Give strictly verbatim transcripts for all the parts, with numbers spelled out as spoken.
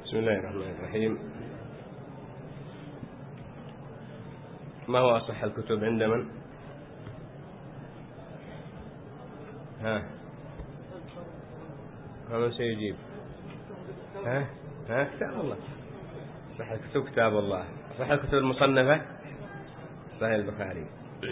بسم الله الرحمن الرحيم. ما هو أصح الكتب عند من؟ ها من سيجيب؟ ها ها كتاب الله. صح الكتب كتاب الله. صح الكتب المصنفة صحيح البخاري.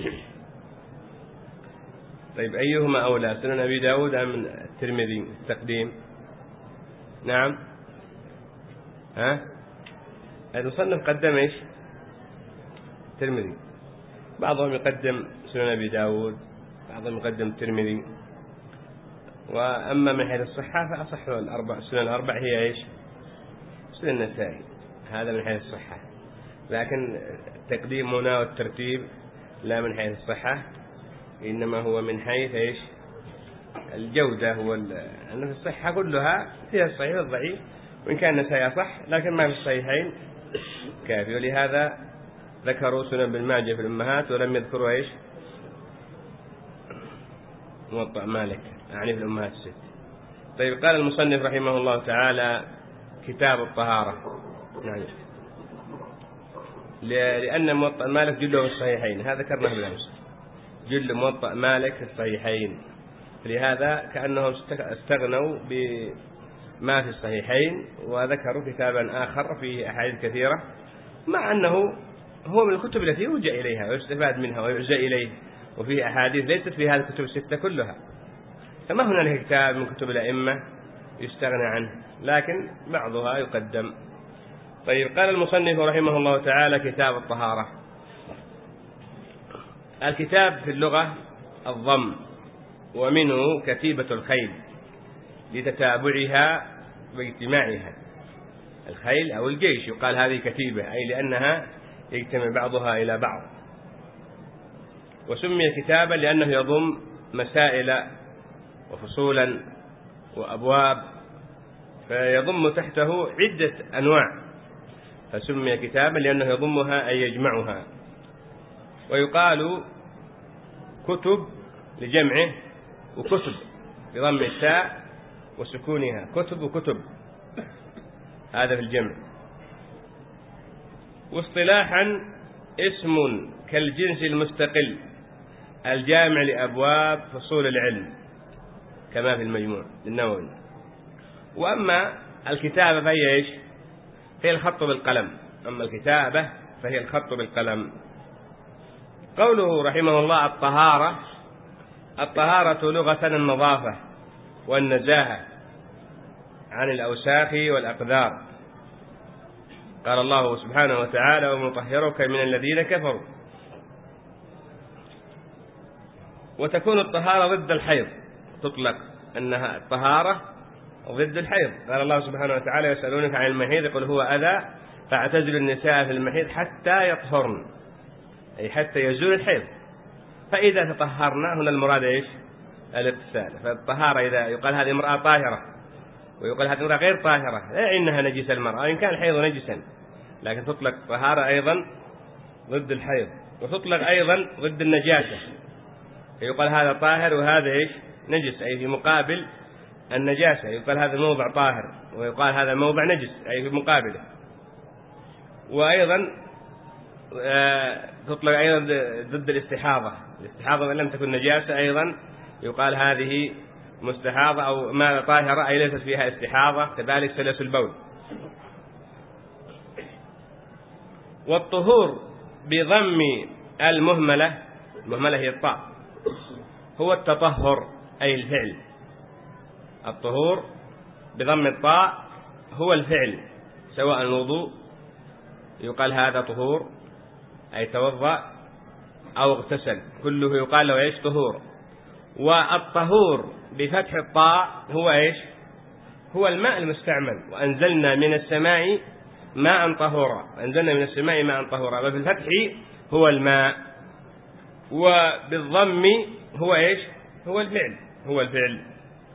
طيب أيهما أولى، سنن أبي داود أم الترمذي التقديم؟ نعم. ها المصنف قدم إيش؟ الترمذي. بعضهم يقدم سنن أبي داود، بعضهم يقدم الترمذي. وأما من حيث الصحة فأصح الأربع سنن الأربع هي إيش؟ سنن النسائي. هذا من حيث الصحة، لكن التقديم هنا والترتيب لا من حيث الصحة، إنما هو من حيث إيش؟ الجودة. هو أن في الصحة كلها فيها الصحيح والضعيف، وإن كان النسائي صح لكن ما في الصحيحين كافي. ولهذا ذكروا سنن بالماجه في الأمهات ولم يذكروا إيش؟ موطأ مالك يعني في الأمهات الست. طيب قال المصنف رحمه الله تعالى كتاب الطهارة، يعني لأن موطأ مالك جله في الصحيحين، هذا ذكرناه بالأمس، جل موطأ مالك في الصحيحين، لهذا كأنهم استغنوا بما في الصحيحين وذكروا كتابا آخر فيه أحاديث كثيرة، مع أنه هو من الكتب التي يرجع إليها ويستفاد منها ويرجع إليه، وفيه أحاديث ليست في هذه الكتب الستة كلها، فما هنالك كتاب من كتب الأئمة يستغنى عنه، لكن بعضها يقدم. طيب قال المصنف رحمه الله تعالى كتاب الطهارة. الكتاب في اللغة الضم، ومنه كتيبة الخيل لتتابعها واجتماعها. الخيل أو الجيش يقال هذه كتيبة، أي لأنها يجتمع بعضها إلى بعض. وسمي كتابا لأنه يضم مسائل وفصولا وأبواب، فيضم تحته عدة أنواع، فسمي كتابا لأنه يضمها أي يجمعها. ويقال كتب لجمعه، وكتب بضم التاء وسكونها، كتب وكتب، هذا في الجمع. واصطلاحا اسم كالجنس المستقل الجامع لأبواب فصول العلم، كما في المجموع للنووي. وأما الكتابة فهي إيش؟ هي الخط بالقلم. أما الكتابة فهي الخط بالقلم. قوله رحمه الله الطهارة، الطهارة لغة النظافة والنزاهة عن الأوساخ والأقذار. قال الله سبحانه وتعالى ومطهرك من الذين كفروا. وتكون الطهارة ضد الحيض، تطلق أنها الطهارة ضد الحيض. قال الله سبحانه وتعالى يسألونك عن المحيض قل هو أذى فاعتزلوا النساء في المحيض حتى يطهرن، أي حتى يزول الحيض. فإذا تطهرنا هنا المراد إيش؟ الاغتسال. فالطهارة إذا يقال هذه امرأة طاهرة ويقال هذه امرأة غير طاهرة، لا يعني أنها نجس المرأة إن كان الحيض نجسا، لكن تطلق طهارة أيضا ضد الحيض، وتطلق أيضا ضد النجاسة، يقال هذا طاهر وهذا إيش؟ نجس، أي في مقابل النجاسة. يقال هذا موضع طاهر ويقال هذا موضع نجس، أي في مقابله. وأيضا آه تطلق أيضا ضد الاستحاضة. الاستحاضة إن لم تكن نجاسة أيضا يقال هذه مستحاضة أو ما طاهرة، أي ليست فيها استحاضة، كذلك سلس البول. والطهور بضم المهملة، المهملة هي الطاء، هو التطهر أي الفعل. الطهور بضم الطاء هو الفعل، سواء الوضوء يقال هذا طهور أي توضأ أو اغتسل، كله يقال له إيش؟ طهور. والطهور بفتح الطاء هو إيش؟ هو الماء المستعمل. وأنزلنا من السماء ماء طهورا، أنزلنا من السماء ماء طهورا، وفي الفتح هو الماء. وبالضم هو إيش؟ هو الفعل، هو الفعل.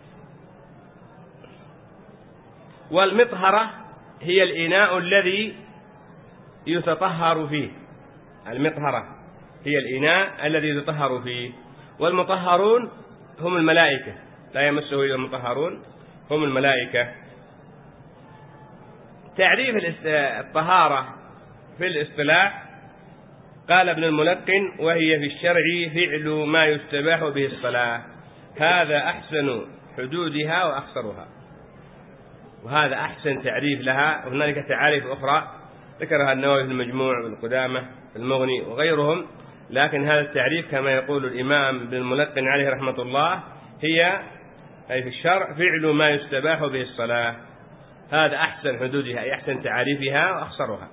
والمطهرة هي الإناء الذي يتطهر فيه. المطهرة هي الإناء الذي يتطهر فيه. والمطهرون هم الملائكة، لا يمسه إلا المطهرون، هم الملائكة. تعريف الطهارة في الاصطلاح قال ابن الملقن: وهي في الشرع فعل ما يستباح به الصلاة، هذا أحسن حدودها وأقصرها. وهذا أحسن تعريف لها. وهنالك تعاريف أخرى ذكرها النووي في المجموع والقدامى في المغني وغيرهم، لكن هذا التعريف كما يقول الإمام ابن الملقن عليه رحمة الله هي أي في الشرع فعل ما يستباح به الصلاة، هذا أحسن حدودها أي أحسن تعريفها وأقصرها.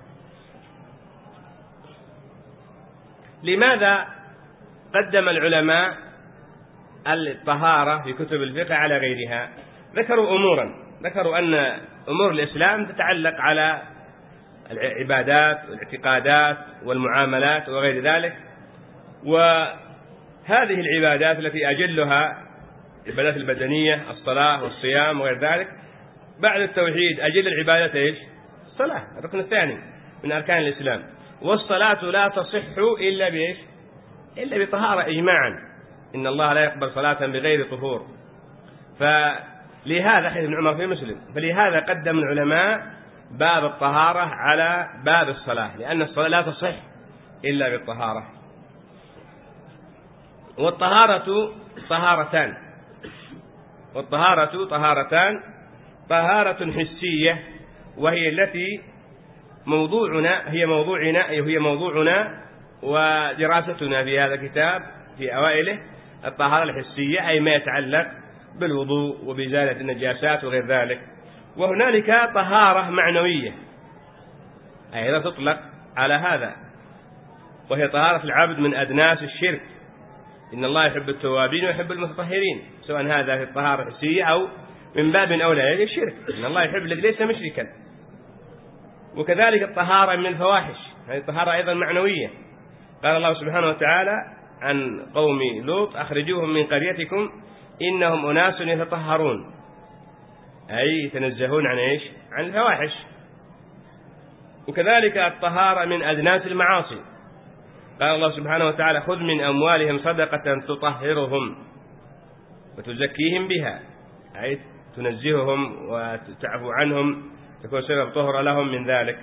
لماذا قدم العلماء الطهارة في كتب الفقه على غيرها؟ ذكروا أمورا، ذكروا أن أمور الإسلام تتعلق على العبادات والاعتقادات والمعاملات وغير ذلك، وهذه العبادات التي أجلها العبادات البدنية الصلاة والصيام وغير ذلك، بعد التوحيد أجل العبادات إيش؟ الصلاة، الركن الثاني من أركان الإسلام. والصلاة لا تصح إلا بإيش؟ إلا بطهارة إجماعا، إن الله لا يقبل صلاة بغير طهور. فلهذا حديث ابن عمر في مسلم، فلهذا قدم العلماء باب الطهارة على باب الصلاة، لأن الصلاة لا تصح إلا بالطهارة. والطهارة طهارتان، والطهارة طهارتان، طهارة حسية وهي التي موضوعنا هي موضوعنا أي هي موضوعنا ودراستنا في هذا الكتاب في أوائله، الطهارة الحسية أي ما يتعلق بالوضوء وبإزالة النجاسات وغير ذلك. وهنالك طهارة معنوية أيضا تطلق على هذا، وهي طهارة العبد من أدناس الشرك، إن الله يحب التوابين ويحب المتطهرين، سواء هذا في الطهارة الحسية أو من باب أولى الشرك، إن الله يحب الذي ليس مشركا. وكذلك الطهارة من الفواحش، هذه الطهارة أيضا معنوية. قال الله سبحانه وتعالى عن قوم لوط: أخرجوهم من قريتكم إنهم أناس يتطهرون، أي يتنزهون عن إيش؟ عن الفواحش. وكذلك الطهارة من أدناس المعاصي، قال الله سبحانه وتعالى: خذ من أموالهم صدقة تطهرهم وتزكيهم بها، أي تنزههم وتعفو عنهم، تكون سبب طهر لهم من ذلك.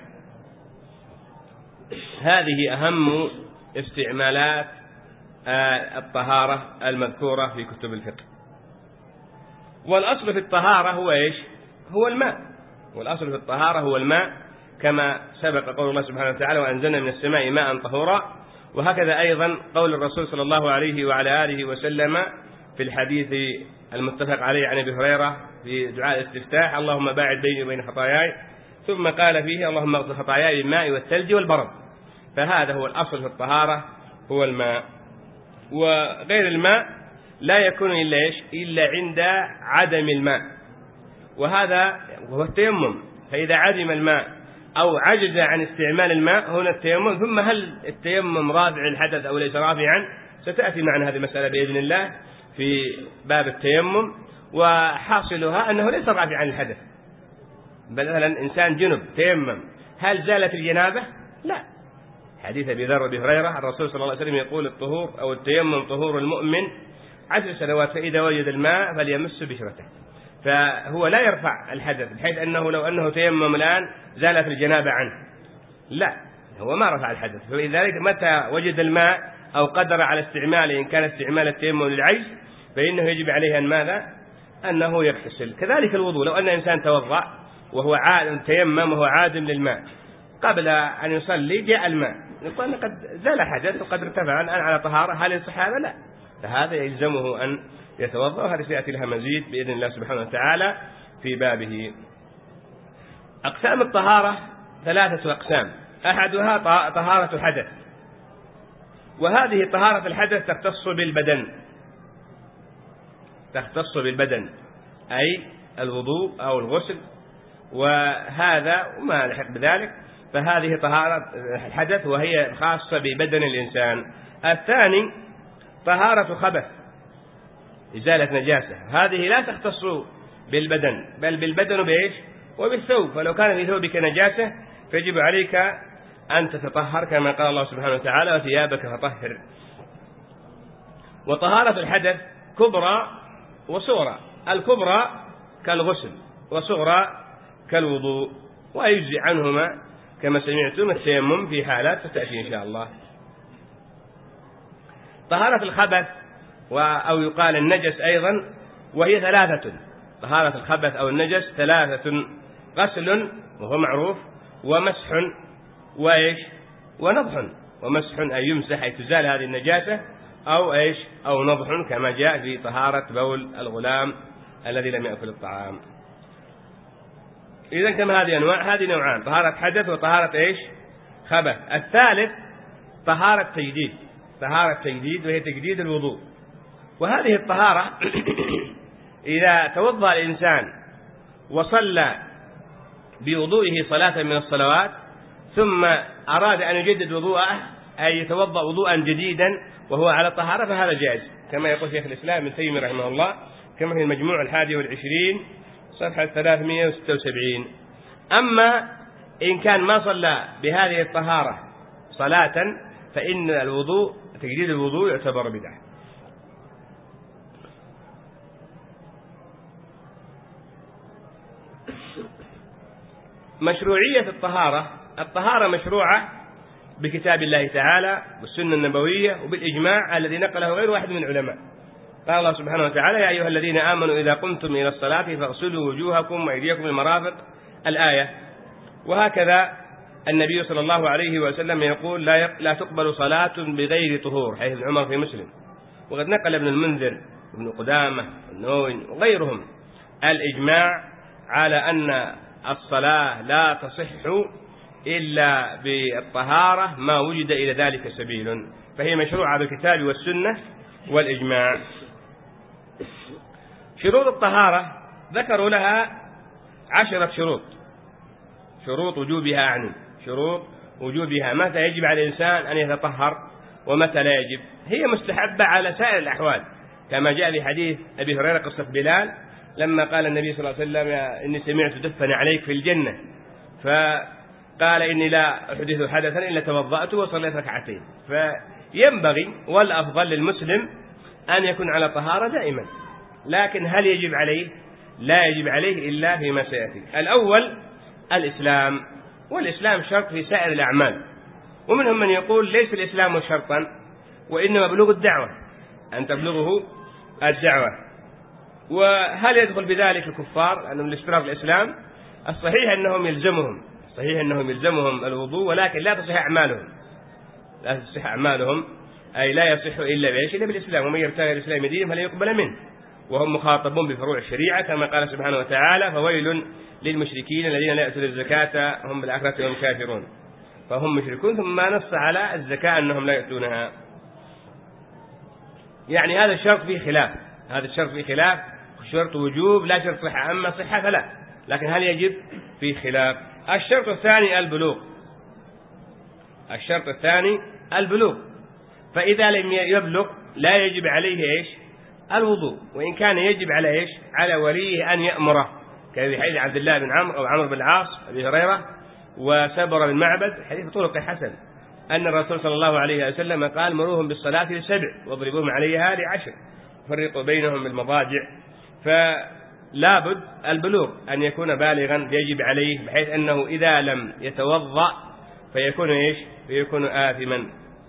هذه أهم استعمالات الطهارة المذكورة في كتب الفقه. والأصل في الطهارة هو إيش؟ هو الماء. والأصل في الطهارة هو الماء، كما سبق قول الله سبحانه وتعالى: وأنزلنا من السماء ماء طهورا. وهكذا أيضا قول الرسول صلى الله عليه وعلى آله وسلم في الحديث المتفق عليه عن أبي هريرة في دعاء الاستفتاح: اللهم باعد بيني وبين خطاياي، ثم قال فيه: اللهم اغفر خطاياي بالماء والثلج والبرد. فهذا هو الأصل في الطهارة، هو الماء. وغير الماء لا يكون إلا إيش؟ إلا عند عدم الماء، وهذا هو التيمم. فإذا عدم الماء أو عجز عن استعمال الماء هنا التيمم. ثم هل التيمم رافع الحدث أو ليس رافعا؟ ستأتي معنا هذه المسألة بإذن الله في باب التيمم. وحاصلها أنه ليس رافعا الحدث، بل مثلا إنسان جنب تيمم، هل زالت الجنابة؟ لا. حديث أبي ذر وأبي هريرة الرسول صلى الله عليه وسلم يقول: الطهور أو التيمم طهور المؤمن عشر سنوات، فإذا وجد الماء فليمس بشرته. فهو لا يرفع الحدث بحيث أنه لو أنه تيمم الآن زالت الجنابة عنه، لا، هو ما رفع الحدث. فلذلك متى وجد الماء أو قدر على استعماله، إن كان استعمال التيمم للعجز، فإنه يجب عليه أن ماذا؟ أنه يغتسل. كذلك الوضوء، لو أن إنسان توضأ وهو عادم تيمم وهو عادم للماء، قبل أن يصلي جاء الماء، نقول قد زال حدث وقد ارتفع الآن على طهارة، هل يصح هذا؟ لا. فهذا يلزمه أن يتوضأ، وهذا سيأتي لها مزيد بإذن الله سبحانه وتعالى في بابه. أقسام الطهارة ثلاثة أقسام، أحدها طهارة الحدث، وهذه طهارة الحدث تختص بالبدن، تختص بالبدن أي الوضوء أو الغسل، وهذا وما لحق بذلك، فهذه طهارة الحدث وهي خاصة ببدن الإنسان. الثاني طهارة خبث، إزالة نجاسة، هذه لا تختص بالبدن بل بالبدن بإيش؟ وبالثوب. فلو كان في ثوبك نجاسة فيجب عليك أن تتطهر كما قال الله سبحانه وتعالى: وثيابك فطهر. وطهارة الحدث كبرى وصغرى، الكبرى كالغسل وصغرى كالوضوء. ويجزي عنهما كما سمعتم التيمم في حالات ستأتي إن شاء الله. طهارة الخبث أو يقال النجس أيضا، وهي ثلاثة. طهارة الخبث أو النجس ثلاثة: غسل وهو معروف، ومسح وإيش ونضح. ومسح أي يمسح أي تزال هذه النجاسة، أو إيش أو نضح كما جاء في طهارة بول الغلام الذي لم يأكل الطعام. إذن كما هذه أنواع، هذه نوعان: طهارة حدث وطهارة إيش خبث. الثالث طهارة تجديد، طهارة تجديد وهي تجديد الوضوء. وهذه الطهارة إذا توضأ الإنسان وصلى بوضوئه صلاة من الصلوات ثم أراد أن يجدد وضوءه أي يتوضأ وضوءا جديدا وهو على طهارة فهذا جائز، كما يقول شيخ الإسلام ابن تيمية رحمه الله كما في المجموع الحادي والعشرين صفحة ثلاثمائة وستة وسبعين. أما إن كان ما صلى بهذه الطهارة صلاة فإن الوضوء تجديد الوضوء يعتبر بدعة. مشروعية الطهارة: الطهارة مشروعة بكتاب الله تعالى والسنة النبوية وبالإجماع الذي نقله غير واحد من العلماء. قال الله سبحانه وتعالى: يا أيها الذين آمنوا إذا قمتم إلى الصلاة فاغسلوا وجوهكم وأيديكم المرافق، الآية. وهكذا النبي صلى الله عليه وسلم يقول: لا لا تقبل صلاة بغير طهور، حيث ابن عمر في مسلم. وقد نقل ابن المنذر وابن قدامة والنووي وغيرهم الإجماع على أن الصلاة لا تصح إلا بالطهارة ما وجد إلى ذلك سبيل، فهي مشروعة بالكتاب والسنة والإجماع. شروط الطهارة ذكروا لها عشرة شروط، شروط وجوبها أعني شروط وجوبها، متى يجب على الإنسان أن يتطهر ومتى لا يجب. هي مستحبة على سائر الأحوال، كما جاء في حديث أبي هريرة قصة بلال لما قال النبي صلى الله عليه وسلم: إني سمعت دفن عليك في الجنة، فقال: إني لا أحدث حدثا إلا توضأت وصليت ركعتين. فينبغي والأفضل للمسلم أن يكون على طهارة دائما، لكن هل يجب عليه؟ لا يجب عليه إلا فيما سيأتي. الأول الإسلام، والإسلام شرط في سائر الأعمال، ومنهم من يقول ليس الإسلام شرطا وإنما بلوغ الدعوة، أن تبلغه الدعوة. وهل يدخل بذلك الكفار لأنهم الاشتراك في الإسلام؟ الصحيح أنهم يلزمهم صحيح أنهم يلزمهم الوضوء، ولكن لا تصح أعمالهم لا تصح أعمالهم أي لا يصح إلا بإيش؟ إلا بالإسلام. ومن يبتغي الإسلام دينا فلا يقبل منه، وهم مخاطبون بفروع الشريعة كما قال سبحانه وتعالى: فويل للمشركين الذين لا يأتون الزكاة هم بالآخرة هم كافرون. فهم مشركون ثم ما نص على الزكاة أنهم لا يأتونها. يعني هذا الشرط فيه خلاف، هذا الشرط فيه خلاف، شرط وجوب لا شرط صحة، أما صحة فلا، لكن هل يجب؟ فيه خلاف. الشرط الثاني البلوغ، الشرط الثاني البلوغ، فإذا لم يبلغ لا يجب عليه إيش؟ الوضوء، وإن كان يجب على إيش؟ على وليه أن يأمره، كفي حديث عبد الله بن عمرو أو عمرو بن العاص أبي هريرة وسبر بن معبد حديث طرق حسن أن الرسول صلى الله عليه وسلم قال: مروهم بالصلاة لسبع واضربوهم عليها لعشر فرقوا بينهم بالمضاجع. فلا بد البلوغ أن يكون بالغا يجب عليه، بحيث أنه إذا لم يتوضأ فيكون إيش؟ فيكون آثما.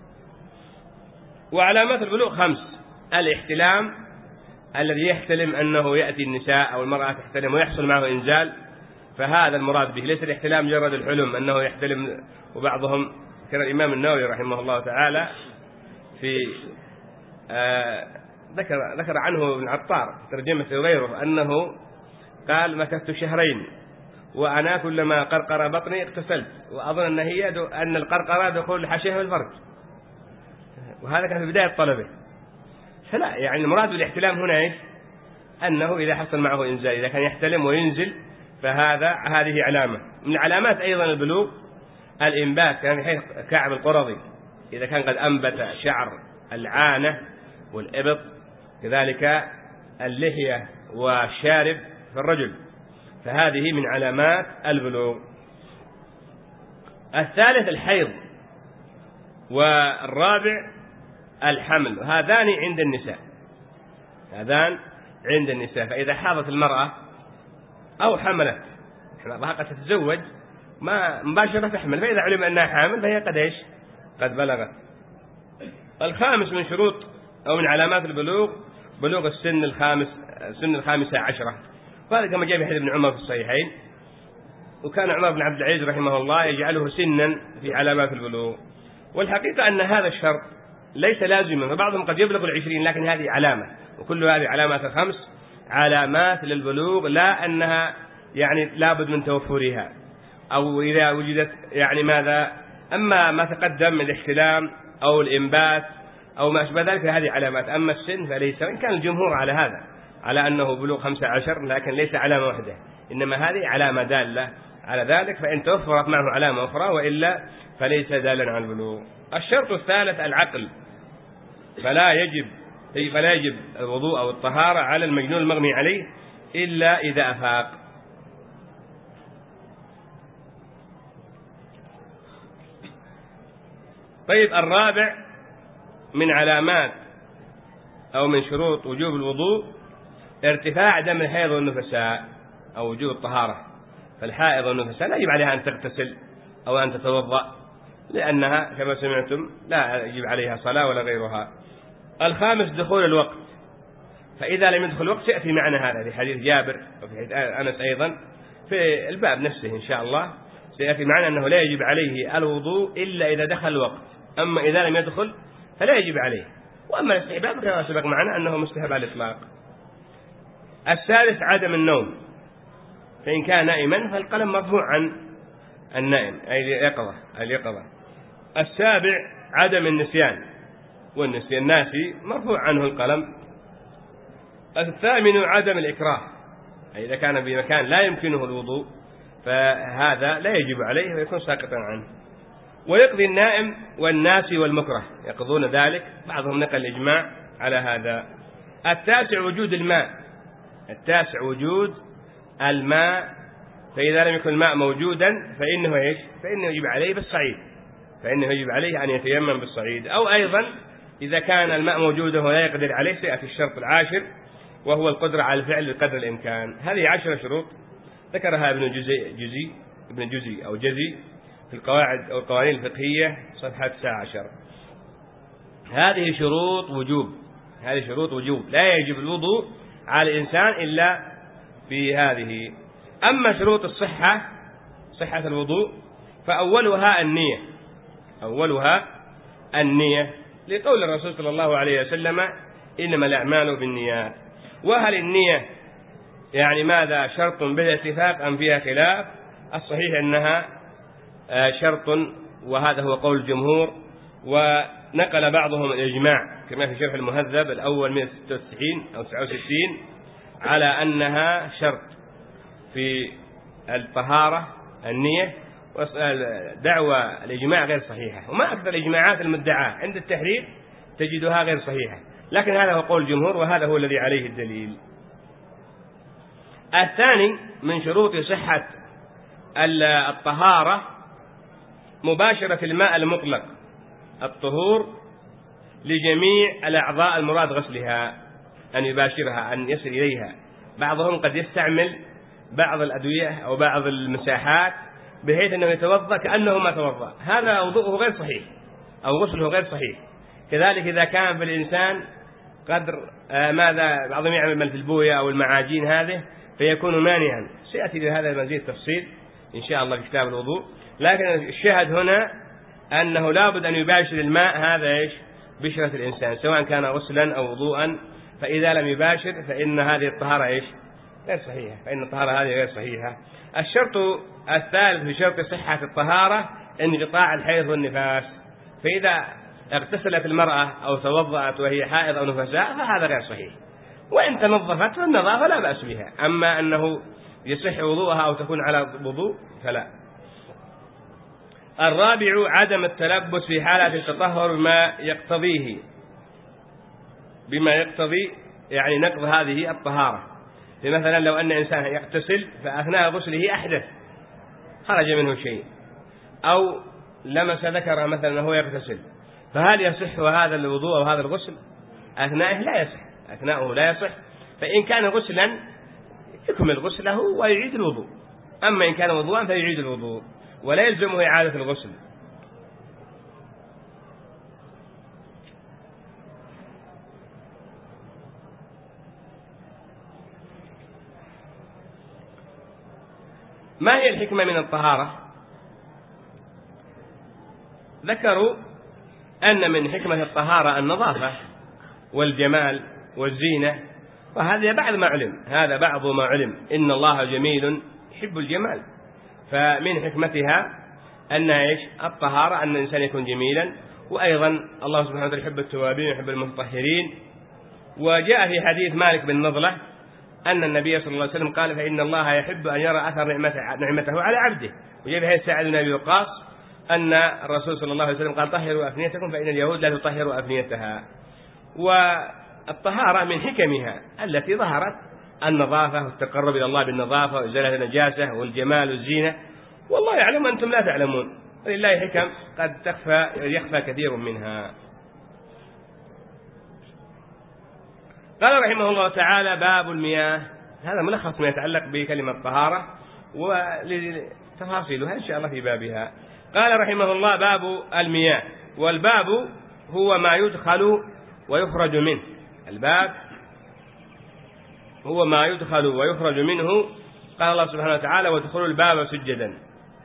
وعلامات البلوغ خمس: الاحتلام الذي يحتلم أنه يأتي النساء أو المرأة تحتلم ويحصل معه إنزال، فهذا المراد به، ليس الاحتلام جرد الحلم أنه يحتلم. وبعضهم كان الإمام النووي رحمه الله تعالى في آه ذكر ذكر عنه ابن عطار ترجمة غيره أنه قال: مكثت شهرين وأنا كلما قرقر بطني اغتسلت، وأظن أن هي أن القرقرة دخول الحشية والفرج، وهذا كان في بداية طلبه. فلا، يعني المراد بالاحتلام هنا إيش؟ أنه إذا حصل معه إنزال، إذا كان يحتلم وينزل فهذا هذه علامة. من علامات أيضا البلوغ الإنبات، كان في حيث كعب القرظي إذا كان قد أنبت شعر العانة والإبط، كذلك اللحية والشارب في الرجل، فهذه من علامات البلوغ. الثالث الحيض، والرابع الحمل، وهذان عند النساء هذان عند النساء فإذا حاضت المرأة أو حملت، قد تتزوج ما مباشرة تحمل، فإذا علم أنها حامل فهي قد إيش قد بلغت. الخامس من شروط أو من علامات البلوغ بلوغ السن الخامس السن الخامسة عشرة، وهذا كما جاء في حديث ابن عمر في الصحيحين. وكان عمر بن عبد العزيز رحمه الله يجعله سنا في علامات البلوغ. والحقيقة أن هذا الشرط ليس لازما، فبعضهم قد يبلغ العشرين لكن هذه علامة، وكل هذه علامات الخمس علامات للبلوغ، لا أنها يعني لابد من توفرها أو إذا وجدت يعني ماذا. أما ما تقدم من الاحتلام أو الإنبات أو ما أشبه ذلك هذه علامات، أما السن فليس، وإن كان الجمهور على هذا على أنه بلوغ خمسة عشر، لكن ليس علامة واحدة، إنما هذه علامة دالة على ذلك، فإن توفرت معه علامة أخرى وإلا فليس دالا على البلوغ. الشرط الثالث العقل، فلا يجب فلا يجب الوضوء أو الطهارة على المجنون المغمي عليه إلا إذا أفاق. طيب الرابع من علامات أو من شروط وجوب الوضوء ارتفاع دم الحيض والنفساء أو وجوب الطهارة. فالحائض والنفساء لا يجب عليها أن تغتسل أو أن تتوضأ، لأنها كما سمعتم لا يجب عليها صلاة ولا غيرها. الخامس دخول الوقت، فإذا لم يدخل الوقت سيأتي معنا هذا في حديث جابر وفي حديث أنس أيضا في الباب نفسه إن شاء الله سيأتي معنا أنه لا يجب عليه الوضوء إلا إذا دخل الوقت، أما إذا لم يدخل فلا يجب عليه. وأما الاستحباب كما سبق معنا أنه مستحب على الإطلاق. الثالث عدم النوم، فإن كان نائما فالقلم مرفوع عن النائم أي اليقظة اليقظة. السابع عدم النسيان، والنسيان الناسي مرفوع عنه القلم. الثامن عدم الإكراه، أي إذا كان بمكان لا يمكنه الوضوء فهذا لا يجب عليه ويكون ساقطا عنه. ويقضي النائم والناسي والمكره يقضون ذلك، بعضهم نقل الإجماع على هذا. التاسع وجود الماء، التاسع وجود الماء، فإذا لم يكن الماء موجودا فإنه إيش فإنه يجب عليه بالصعيد، فإنه يجب عليه أن يتيمم بالصعيد. أو أيضا إذا كان الماء موجودا ولا يقدر عليه سيأتي الشرط العاشر وهو القدرة على الفعل بقدر الإمكان. هذه عشر شروط ذكرها ابن جزي جزي ابن جزي أو جزي في القواعد أو القوانين الفقهية صفحة تسعة عشر. هذه شروط وجوب، هذه شروط وجوب لا يجب الوضوء على الإنسان إلا في هذه. أما شروط الصحة صحة الوضوء فأولها النية، أولها النية لقول الرسول صلى الله عليه وسلم إنما الأعمال بالنيات. وهل النية يعني ماذا شرط بالاتفاق أم فيها خلاف؟ الصحيح أنها شرط، وهذا هو قول الجمهور، ونقل بعضهم الإجماع كما في شرح المهذب الأول مئة وستة وتسعين أو تسعة وستين على أنها شرط في الطهارة النية. دعوى الإجماع غير صحيحة، وما أكثر الإجماعات المدعاة عند التحرير تجدها غير صحيحة، لكن هذا هو قول الجمهور وهذا هو الذي عليه الدليل. الثاني من شروط صحة الطهارة مباشرة الماء المطلق، الطهور لجميع الأعضاء المراد غسلها، أن يباشرها أن يصل إليها. بعضهم قد يستعمل بعض الأدوية أو بعض المساحات بحيث أنه يتوضأ كأنه ما توضأ، هذا وضوءه غير صحيح أو غسله غير صحيح. كذلك إذا كان في الإنسان قدر آه ماذا بعضهم يعمل في البوية أو المعاجين هذه فيكون مانعا، سيأتي لهذا مزيد تفصيل إن شاء الله في كتاب الوضوء. لكن الشاهد هنا أنه لابد أن يباشر الماء هذا إيش بشرة الإنسان سواء كان غسلا أو وضوءا، فإذا لم يباشر فإن هذه الطهارة إيش غير صحيحة، فإن الطهارة هذه غير صحيحة. الشرط الثالث في شرط صحة الطهارة انقطاع الحيض والنفاس، فإذا اغتسلت المرأة أو توضأت وهي حائض أو نفساء فهذا غير صحيح، وإن تنظفت فالنظافة لا بأس بها، أما أنه يصح وضوءها أو تكون على وضوء فلا. الرابع عدم التلبس في حالة التطهر بما يقتضيه بما يقتضي يعني نقض هذه الطهارة. مثلا لو أن إنسان يغتسل فأثناء غسله أحدث خرج منه شيء أو لمس ذكر مثلا وهو يغتسل، فهل يصح هذا الوضوء أو هذا الغسل؟ أثناءه لا يصح، أثناءه لا يصح. فإن كان غسلا يكمل غسله ويعيد الوضوء، أما إن كان وضوءا فيعيد الوضوء. ولا يلزمه إعادة الغسل. ما هي الحكمة من الطهارة؟ ذكروا أن من حكمة الطهارة النظافة والجمال والزينة، وهذا بعض ما علم، هذا بعض ما علم، إن الله جميل يحب الجمال، فمن حكمتها أن إيش؟ الطهارة، أن الإنسان يكون جميلا، وأيضا الله سبحانه وتعالى يحب التوابين ويحب المتطهرين. وجاء في حديث مالك بن نضلة أن النبي صلى الله عليه وسلم قال: فإن الله يحب أن يرى أثر نعمته على عبده. وجاء في حديث سعد بن أبي وقاص أن الرسول صلى الله عليه وسلم قال: طهروا أفنيتكم فإن اليهود لا تطهر أفنيتها. والطهارة من حكمها التي ظهرت النظافة والتقرب إلى الله بالنظافة وإزالة النجاسة والجمال والزينة، والله يعلم أنتم لا تعلمون، ولله حكم قد تخفى يخفى كثير منها. قال رحمه الله تعالى: باب المياه. هذا ملخص ما يتعلق بكلمة طهارة وتفاصيلها إن شاء الله في بابها. قال رحمه الله: باب المياه. والباب هو ما يدخل ويخرج منه. الباب هو ما يدخل ويخرج منه. قال الله سبحانه وتعالى: وادخلوا الباب سجدا.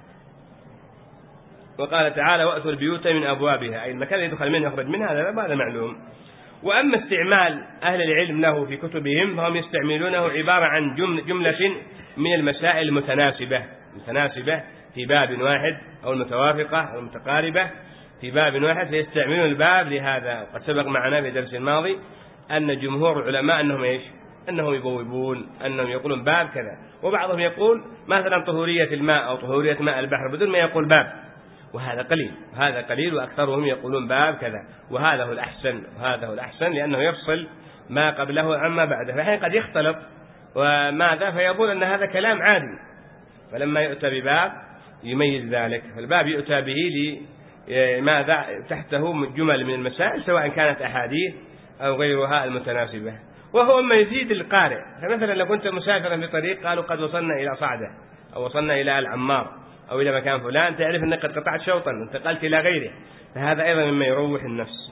وقال تعالى: وأتوا البيوت من أبوابها، أي المكان اللي يدخل منه يخرج منها، هذا معلوم. وأما استعمال أهل العلم له في كتبهم فهم يستعملونه عبارة عن جملة من المسائل المتناسبة متناسبة في باب واحد، أو المتوافقة أو المتقاربة في باب واحد، فيستعملون الباب لهذا. وقد سبق معنا في الدرس الماضي أن جمهور العلماء أنهم إيش؟ أنهم يبوبون، أنهم يقولون باب كذا، وبعضهم يقول مثلا طهورية الماء أو طهورية ماء البحر بدون ما يقول باب، وهذا قليل، هذا قليل، وأكثرهم يقولون باب كذا، وهذا هو الأحسن، وهذا هو الأحسن لأنه يفصل ما قبله عما بعده. فحين قد يختلط وماذا فيقول أن هذا كلام عادي، فلما يؤتى بباب يميز ذلك. فالباب يؤتى به لماذا تحته جمل من المسائل سواء كانت أحاديث أو غيرها المتناسبة، وهو ما يزيد القارئ. فمثلا لو كنت مسافرا في طريق قالوا قد وصلنا إلى صعدة أو وصلنا إلى العمار أو إلى مكان فلان، تعرف أنك قد قطعت شوطا انتقلت إلى غيره، فهذا أيضا مما يروح النفس.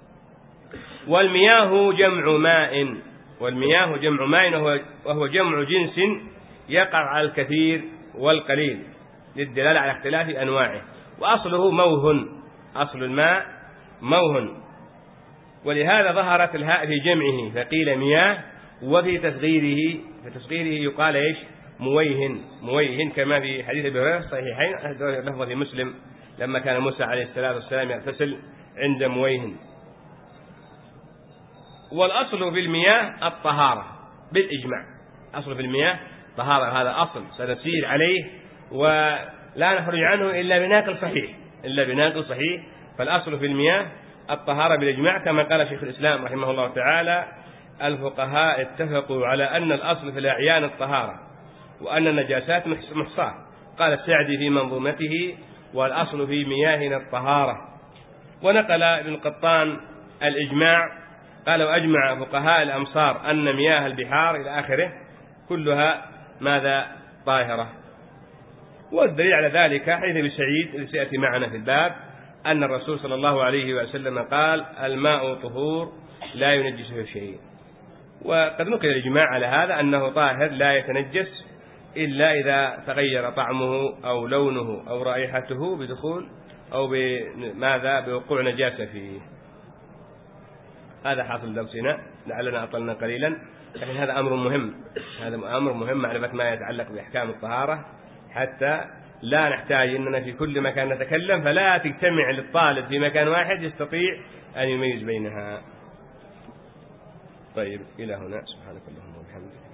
والمياه جمع ماء. والمياه جمع ماء وهو جمع جنس يقع على الكثير والقليل للدلالة على اختلاف أنواعه. وأصله موه، أصل الماء موه، ولهذا ظهرت الهاء في جمعه فقيل مياه، وفي تصغيره في تصغيره يقال إيش؟ مويهن مويهن كما في حديث ابي هريره الصحيحين لفظ في مسلم لما كان موسى عليه الصلاه والسلام يغتسل عند مويهن. والاصل في المياه الطهاره بالاجماع، اصل في المياه طهاره، هذا اصل سنسير عليه ولا نخرج عنه الا بناقل صحيح الا بناقل صحيح فالاصل في المياه الطهاره بالاجماع، كما قال شيخ الاسلام رحمه الله تعالى: الفقهاء اتفقوا على ان الاصل في الاعيان الطهاره وأن النجاسات محصاة. قال السعدي في منظومته: والأصل في مياهنا الطهارة. ونقل ابن القطان الإجماع، قال: وأجمع فقهاء الأمصار أن مياه البحار إلى آخره كلها ماذا؟ طاهرة. والدليل على ذلك حديث ابي سعيد الذي سيأتي معنا في الباب أن الرسول صلى الله عليه وسلم قال: الماء طهور لا ينجسه شيء. وقد نقل الإجماع على هذا أنه طاهر لا يتنجس إلا إذا تغير طعمه أو لونه أو رائحته بدخول أو بماذا بوقوع نجاسة فيه. هذا حاصل درسنا، لعلنا أطلنا قليلا، لكن هذا أمر مهم، هذا أمر مهم معرفة ما يتعلق بأحكام الطهارة حتى لا نحتاج أننا في كل مكان نتكلم، فلا تجتمع للطالب في مكان واحد يستطيع أن يميز بينها. طيب إلى هنا، سبحانك اللهم وبحمدك.